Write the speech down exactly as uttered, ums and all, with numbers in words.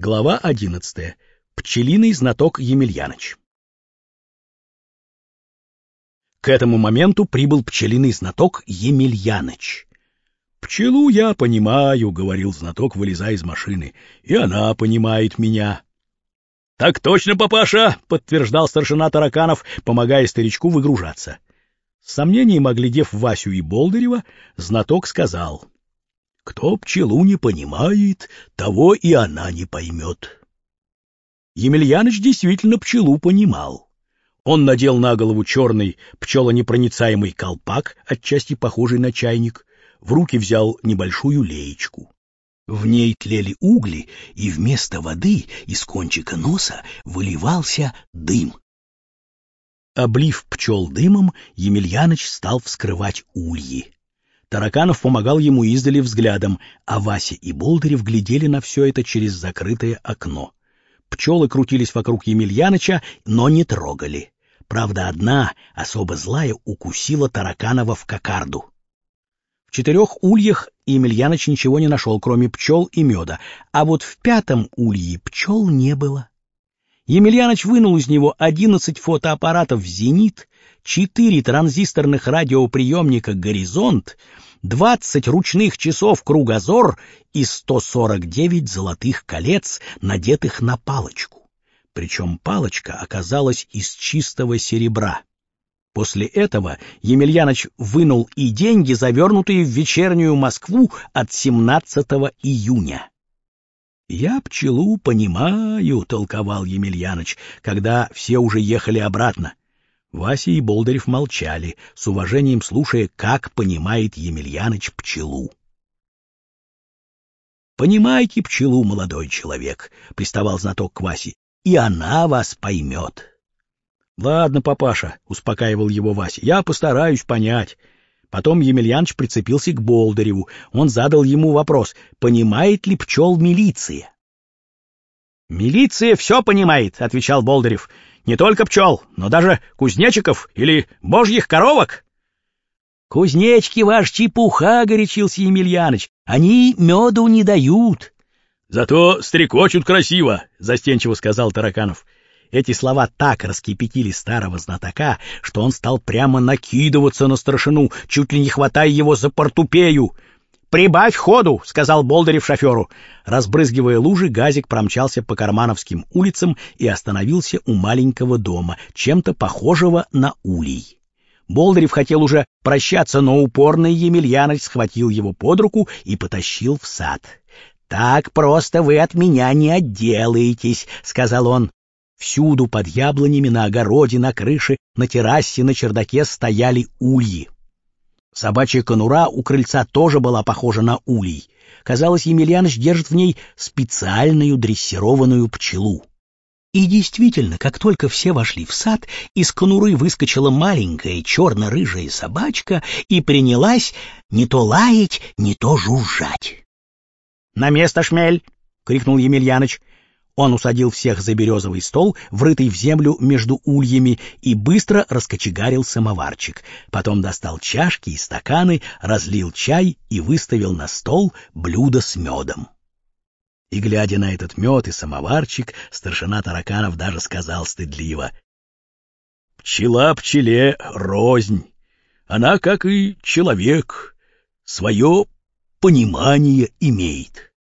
Глава одиннадцатая. Пчелиный знаток Емельяныч. К этому моменту прибыл пчелиный знаток Емельяныч. «Пчелу я понимаю», — говорил знаток, вылезая из машины, — «и она понимает меня». «Так точно, папаша», — подтверждал старшина Тараканов, помогая старичку выгружаться. С сомнением оглядев Васю и Болдырева, знаток сказал: «Кто пчелу не понимает, того и она не поймет». Емельяныч действительно пчелу понимал. Он надел на голову черный пчелонепроницаемый колпак, отчасти похожий на чайник, в руки взял небольшую леечку. В ней тлели угли, и вместо воды из кончика носа выливался дым. Облив пчел дымом, Емельяныч стал вскрывать ульи. Тараканов помогал ему издали взглядом, а Вася и Болдырев глядели на все это через закрытое окно. Пчелы крутились вокруг Емельяныча, но не трогали. Правда, одна, особо злая, укусила Тараканова в кокарду. В четырех ульях Емельяныч ничего не нашел, кроме пчел и меда, а вот в пятом улье пчел не было. Емельяныч вынул из него одиннадцать фотоаппаратов «Зенит», четыре транзисторных радиоприемника «Горизонт», двадцать ручных часов «Кругозор» и сто сорок девять золотых колец, надетых на палочку. Причем палочка оказалась из чистого серебра. После этого Емельяныч вынул и деньги, завернутые в вечернюю Москву от семнадцатого июня. «Я пчелу понимаю», — толковал Емельяныч, когда все уже ехали обратно. Вася и Болдырев молчали, с уважением слушая, как понимает Емельяныч пчелу. «Понимайте пчелу, молодой человек», — приставал знаток к Васе, — «и она вас поймет». «Ладно, папаша», — успокаивал его Вася, — «я постараюсь понять». Потом Емельяныч прицепился к Болдыреву. Он задал ему вопрос, понимает ли пчел милиция. «Милиция все понимает», — отвечал Болдырев. «Не только пчел, но даже кузнечиков или божьих коровок». «Кузнечки, ваш чепуха», — горячился Емельяныч. «Они меду не дают». «Зато стрекочут красиво», — застенчиво сказал Тараканов. Эти слова так раскипятили старого знатока, что он стал прямо накидываться на старшину, чуть ли не хватая его за портупею. «Прибавь ходу», — сказал Болдырев шоферу. Разбрызгивая лужи, газик промчался по Кармановским улицам и остановился у маленького дома, чем-то похожего на улей. Болдырев хотел уже прощаться, но упорный Емельяныч схватил его под руку и потащил в сад. «Так просто вы от меня не отделаетесь», — сказал он. Всюду под яблонями, на огороде, на крыше, на террасе, на чердаке стояли ульи. Собачья конура у крыльца тоже была похожа на улей. Казалось, Емельяныч держит в ней специальную дрессированную пчелу. И действительно, как только все вошли в сад, из конуры выскочила маленькая черно-рыжая собачка и принялась не то лаять, не то жужжать. «На место, шмель!» — крикнул Емельяныч. Он усадил всех за березовый стол, врытый в землю между ульями, и быстро раскочегарил самоварчик. Потом достал чашки и стаканы, разлил чай и выставил на стол блюдо с медом. И, глядя на этот мед и самоварчик, старшина Тараканов даже сказал стыдливо: «Пчела пчеле рознь. Она, как и человек, свое понимание имеет».